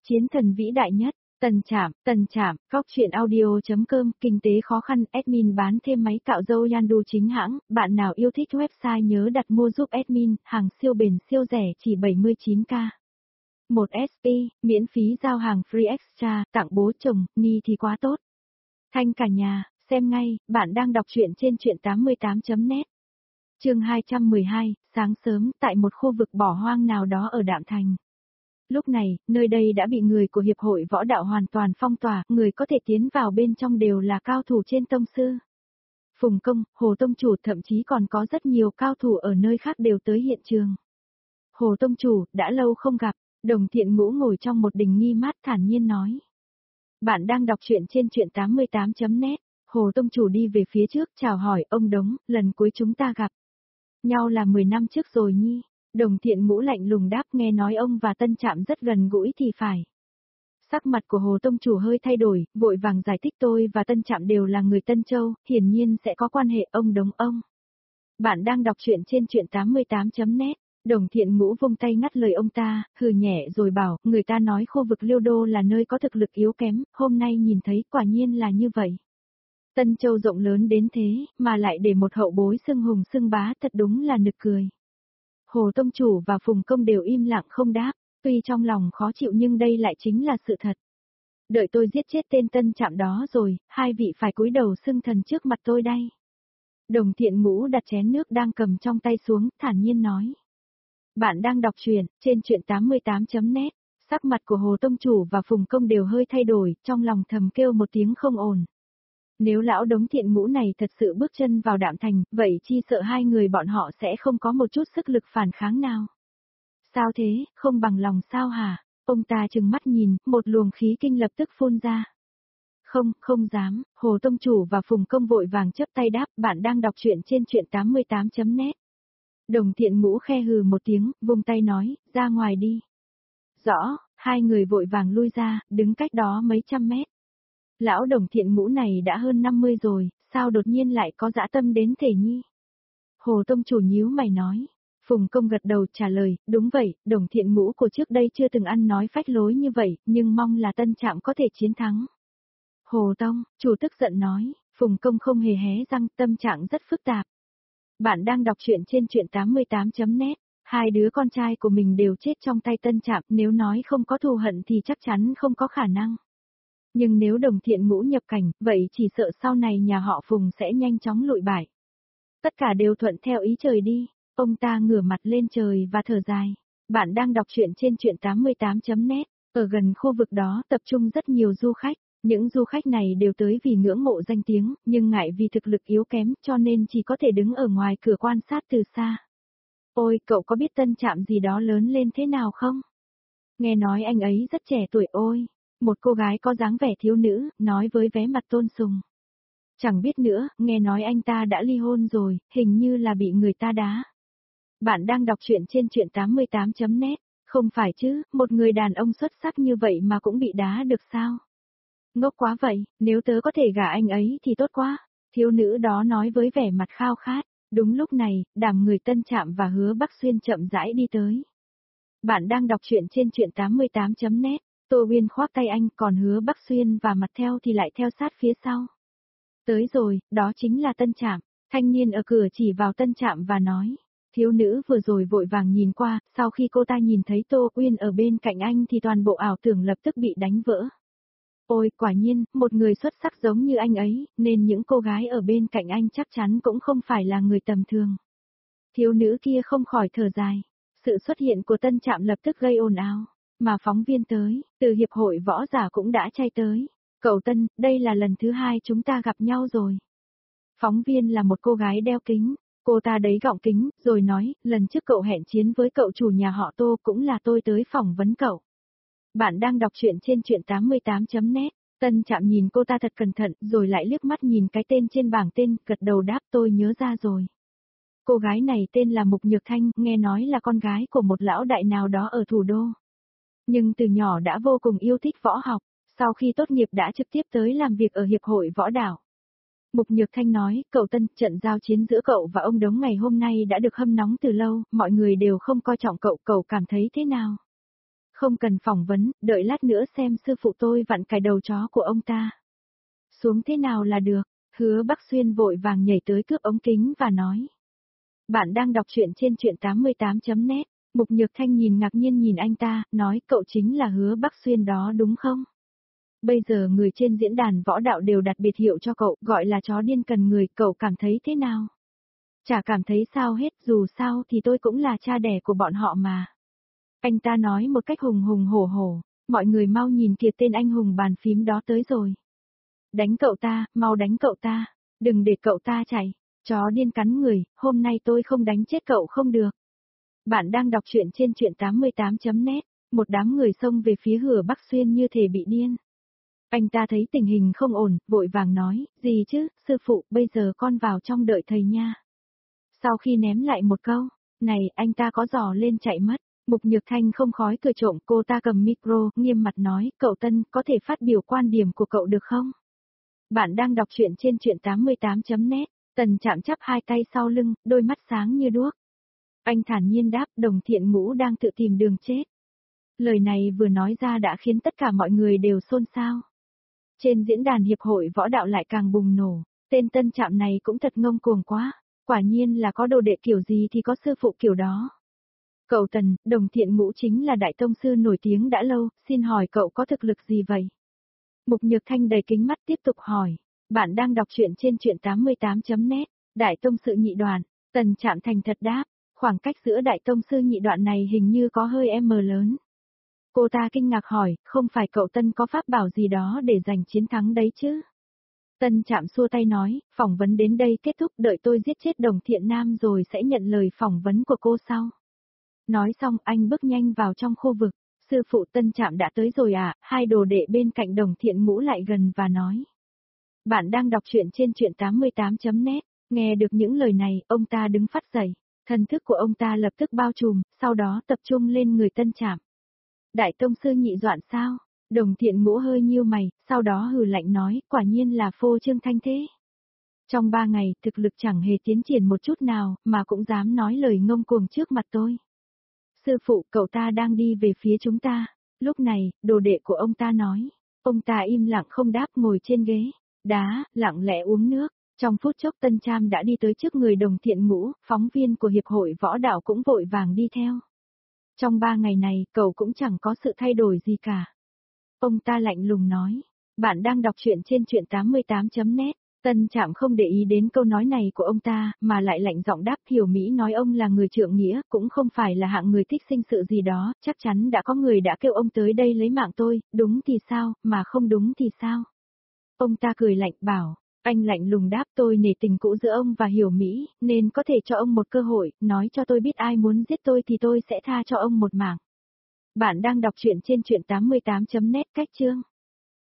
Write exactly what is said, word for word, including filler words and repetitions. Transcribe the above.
Chiến thần vĩ đại nhất, Tần Trạm, Tần Trạm, Góc truyện audio.com, kinh tế khó khăn, admin bán thêm máy cạo râu Yandu chính hãng, bạn nào yêu thích website nhớ đặt mua giúp admin, hàng siêu bền siêu rẻ chỉ bảy mươi chín k. một ét pê, miễn phí giao hàng free extra, tặng bố chồng, ni thì quá tốt. Thanh cả nhà, xem ngay, bạn đang đọc truyện trên truyện tám mươi tám chấm net. Chương hai trăm mười hai, sáng sớm, tại một khu vực bỏ hoang nào đó ở Đạm Thành. Lúc này, nơi đây đã bị người của Hiệp hội Võ Đạo hoàn toàn phong tỏa, người có thể tiến vào bên trong đều là cao thủ trên tông sư. Phùng Công, Hồ Tông Chủ thậm chí còn có rất nhiều cao thủ ở nơi khác đều tới hiện trường. Hồ Tông Chủ, đã lâu không gặp, Đồng Thiện Ngũ ngồi trong một đình nghi mát thản nhiên nói. Bạn đang đọc truyện trên truyện tám mươi tám chấm net, Hồ Tông Chủ đi về phía trước chào hỏi ông Đống, lần cuối chúng ta gặp nhau là mười năm trước rồi nhi. Đồng Thiện Ngũ lạnh lùng đáp, nghe nói ông và Tân Trạm rất gần gũi thì phải. Sắc mặt của Hồ Tông Chủ hơi thay đổi, vội vàng giải thích tôi và Tân Trạm đều là người Tân Châu, hiển nhiên sẽ có quan hệ ông Đống ông. Bạn đang đọc truyện trên truyện tám mươi tám chấm net, Đồng Thiện Ngũ vung tay ngắt lời ông ta, hừ nhẹ rồi bảo, người ta nói khu vực Liêu Đô là nơi có thực lực yếu kém, hôm nay nhìn thấy quả nhiên là như vậy. Tân Châu rộng lớn đến thế, mà lại để một hậu bối xưng hùng xưng bá thật đúng là nực cười. Hồ Tông Chủ và Phùng Công đều im lặng không đáp, tuy trong lòng khó chịu nhưng đây lại chính là sự thật. Đợi tôi giết chết tên Tân Trạm đó rồi, hai vị phải cúi đầu xưng thần trước mặt tôi đây. Đồng Thiện Ngũ đặt chén nước đang cầm trong tay xuống, thản nhiên nói. Bạn đang đọc truyện, trên truyện tám mươi tám chấm net, sắc mặt của Hồ Tông Chủ và Phùng Công đều hơi thay đổi, trong lòng thầm kêu một tiếng không ổn. Nếu lão Đống Thiện Ngũ này thật sự bước chân vào Đạm Thành, vậy chi sợ hai người bọn họ sẽ không có một chút sức lực phản kháng nào. Sao thế, không bằng lòng sao hả? Ông ta trừng mắt nhìn, một luồng khí kinh lập tức phun ra. Không, không dám, Hồ Tông Chủ và Phùng Công vội vàng chấp tay đáp, bạn đang đọc truyện trên truyện tám mươi tám chấm net. Đồng Thiện Ngũ khe hừ một tiếng, vung tay nói, ra ngoài đi. Rõ, hai người vội vàng lui ra, đứng cách đó mấy trăm mét. Lão Đồng Thiện Ngũ này đã hơn năm mươi rồi, sao đột nhiên lại có dã tâm đến thể nhi? Hồ Tông Chủ nhíu mày nói. Phùng Công gật đầu trả lời, đúng vậy, Đồng Thiện Ngũ của trước đây chưa từng ăn nói phách lối như vậy, nhưng mong là Tân Trạm có thể chiến thắng. Hồ Tông, Chủ tức giận nói, Phùng Công không hề hé răng, tâm trạng rất phức tạp. Bạn đang đọc truyện trên truyện tám mươi tám chấm net, hai đứa con trai của mình đều chết trong tay Tân Trạm, nếu nói không có thù hận thì chắc chắn không có khả năng. Nhưng nếu Đồng Thiện Ngũ nhập cảnh, vậy chỉ sợ sau này nhà họ Phùng sẽ nhanh chóng lụi bại. Tất cả đều thuận theo ý trời đi, ông ta ngửa mặt lên trời và thở dài. Bạn đang đọc truyện trên truyện tám mươi tám chấm net, ở gần khu vực đó tập trung rất nhiều du khách, những du khách này đều tới vì ngưỡng mộ danh tiếng, nhưng ngại vì thực lực yếu kém cho nên chỉ có thể đứng ở ngoài cửa quan sát từ xa. Ôi, cậu có biết Tân Trạm gì đó lớn lên thế nào không? Nghe nói anh ấy rất trẻ tuổi ôi. Một cô gái có dáng vẻ thiếu nữ, nói với vé mặt tôn sùng. Chẳng biết nữa, nghe nói anh ta đã ly hôn rồi, hình như là bị người ta đá. Bạn đang đọc truyện trên truyện tám mươi tám chấm net, không phải chứ, một người đàn ông xuất sắc như vậy mà cũng bị đá được sao? Ngốc quá vậy, nếu tớ có thể gả anh ấy thì tốt quá, thiếu nữ đó nói với vẻ mặt khao khát. Đúng lúc này, đám người Tân Trạm và Hứa Bắc Xuyên chậm rãi đi tới. Bạn đang đọc truyện trên truyện tám mươi tám chấm net. Tô Uyên khoác tay anh, còn Hứa Bắc Xuyên và Mặt Theo thì lại theo sát phía sau. Tới rồi, đó chính là Tân Trạm. Thanh niên ở cửa chỉ vào Tân Trạm và nói. Thiếu nữ vừa rồi vội vàng nhìn qua, sau khi cô ta nhìn thấy Tô Uyên ở bên cạnh anh thì toàn bộ ảo tưởng lập tức bị đánh vỡ. Ôi, quả nhiên, một người xuất sắc giống như anh ấy, nên những cô gái ở bên cạnh anh chắc chắn cũng không phải là người tầm thường. Thiếu nữ kia không khỏi thở dài. Sự xuất hiện của Tân Trạm lập tức gây ồn ào. Mà phóng viên tới, từ hiệp hội võ giả cũng đã chay tới. Cậu Tân, đây là lần thứ hai chúng ta gặp nhau rồi. Phóng viên là một cô gái đeo kính, cô ta đấy gọng kính, rồi nói, lần trước cậu hẹn chiến với cậu chủ nhà họ Tô cũng là tôi tới phỏng vấn cậu. Bạn đang đọc truyện trên truyện tám mươi tám chấm net, Tân Trạm nhìn cô ta thật cẩn thận, rồi lại liếc mắt nhìn cái tên trên bảng tên, gật đầu đáp tôi nhớ ra rồi. Cô gái này tên là Mục Nhược Thanh, nghe nói là con gái của một lão đại nào đó ở thủ đô. Nhưng từ nhỏ đã vô cùng yêu thích võ học, sau khi tốt nghiệp đã trực tiếp tới làm việc ở Hiệp hội Võ Đạo. Mục Nhược Thanh nói, cậu Tân, trận giao chiến giữa cậu và ông Đống ngày hôm nay đã được hâm nóng từ lâu, mọi người đều không coi trọng cậu, cậu cảm thấy thế nào? Không cần phỏng vấn, đợi lát nữa xem sư phụ tôi vặn cài đầu chó của ông ta. Xuống thế nào là được, Hứa Bắc Xuyên vội vàng nhảy tới cướp ống kính và nói. Bạn đang đọc truyện trên truyện tám mươi tám chấm net, Mục Nhược Thanh nhìn ngạc nhiên nhìn anh ta, nói cậu chính là Hứa Bắc Xuyên đó đúng không? Bây giờ người trên diễn đàn võ đạo đều đặt biệt hiệu cho cậu, gọi là chó điên cần người, cậu cảm thấy thế nào? Chả cảm thấy sao hết, dù sao thì tôi cũng là cha đẻ của bọn họ mà. Anh ta nói một cách hùng hùng hổ hổ, mọi người mau nhìn kìa tên anh hùng bàn phím đó tới rồi. Đánh cậu ta, mau đánh cậu ta, đừng để cậu ta chạy, chó điên cắn người, hôm nay tôi không đánh chết cậu không được. Bạn đang đọc truyện trên truyện tám mươi tám chấm net, một đám người xông về phía Hứa Bắc Xuyên như thể bị điên. Anh ta thấy tình hình không ổn, vội vàng nói, gì chứ, sư phụ, bây giờ con vào trong đợi thầy nha. Sau khi ném lại một câu, này, anh ta có giò lên chạy mất. Mục Nhược Thanh không khói cười trộm, cô ta cầm micro, nghiêm mặt nói, cậu Tân, có thể phát biểu quan điểm của cậu được không? Bạn đang đọc truyện trên truyện tám mươi tám chấm net, Tần Trạm chắp hai tay sau lưng, đôi mắt sáng như đuốc. Anh thản nhiên đáp, Đồng Thiện Ngũ đang tự tìm đường chết. Lời này vừa nói ra đã khiến tất cả mọi người đều xôn xao. Trên diễn đàn hiệp hội võ đạo lại càng bùng nổ, tên Tân Trạm này cũng thật ngông cuồng quá, quả nhiên là có đồ đệ kiểu gì thì có sư phụ kiểu đó. Cậu Tần, Đồng Thiện Ngũ chính là đại tông sư nổi tiếng đã lâu, xin hỏi cậu có thực lực gì vậy? Mục Nhược Thanh đầy kính mắt tiếp tục hỏi, bạn đang đọc truyện trên truyện tám mươi tám chấm net, đại tông sư nhị đoạn, Tần Trạm thành thật đáp, khoảng cách giữa đại tông sư nhị đoạn này hình như có hơi m lớn. Cô ta kinh ngạc hỏi, không phải cậu Tân có pháp bảo gì đó để giành chiến thắng đấy chứ? Tân Trạm xua tay nói, phỏng vấn đến đây kết thúc, đợi tôi giết chết Đồng Thiện Nam rồi sẽ nhận lời phỏng vấn của cô sau. Nói xong anh bước nhanh vào trong khu vực, sư phụ Tân Trạm đã tới rồi à, hai đồ đệ bên cạnh Đồng Thiện Ngũ lại gần và nói. Bạn đang đọc truyện trên truyện tám mươi tám chấm net, nghe được những lời này, ông ta đứng phắt dậy, thần thức của ông ta lập tức bao trùm, sau đó tập trung lên người Tân Trạm. Đại tông sư nhị đoạn sao? Đồng Thiện Ngũ hơi nhíu mày, sau đó hừ lạnh nói, quả nhiên là phô trương thanh thế. Trong ba ngày, thực lực chẳng hề tiến triển một chút nào, mà cũng dám nói lời ngông cuồng trước mặt tôi. Sư phụ, cậu ta đang đi về phía chúng ta. Lúc này, đồ đệ của ông ta nói. Ông ta im lặng không đáp, ngồi trên ghế đá, lặng lẽ uống nước. Trong phút chốc Tân Trạm đã đi tới trước người Đồng Thiện Ngũ, phóng viên của Hiệp hội Võ Đạo cũng vội vàng đi theo. Trong ba ngày này, cậu cũng chẳng có sự thay đổi gì cả. Ông ta lạnh lùng nói. Bạn đang đọc truyện trên truyện tám mươi tám chấm net. Tân Trạm không để ý đến câu nói này của ông ta, mà lại lạnh giọng đáp, Hiểu Mỹ nói ông là người trượng nghĩa, cũng không phải là hạng người thích sinh sự gì đó, chắc chắn đã có người đã kêu ông tới đây lấy mạng tôi, đúng thì sao, mà không đúng thì sao? Ông ta cười lạnh bảo, anh lạnh lùng đáp, tôi nể tình cũ giữa ông và Hiểu Mỹ, nên có thể cho ông một cơ hội, nói cho tôi biết ai muốn giết tôi thì tôi sẽ tha cho ông một mạng. Bạn đang đọc truyện trên truyện tám mươi tám chấm net, cách chương.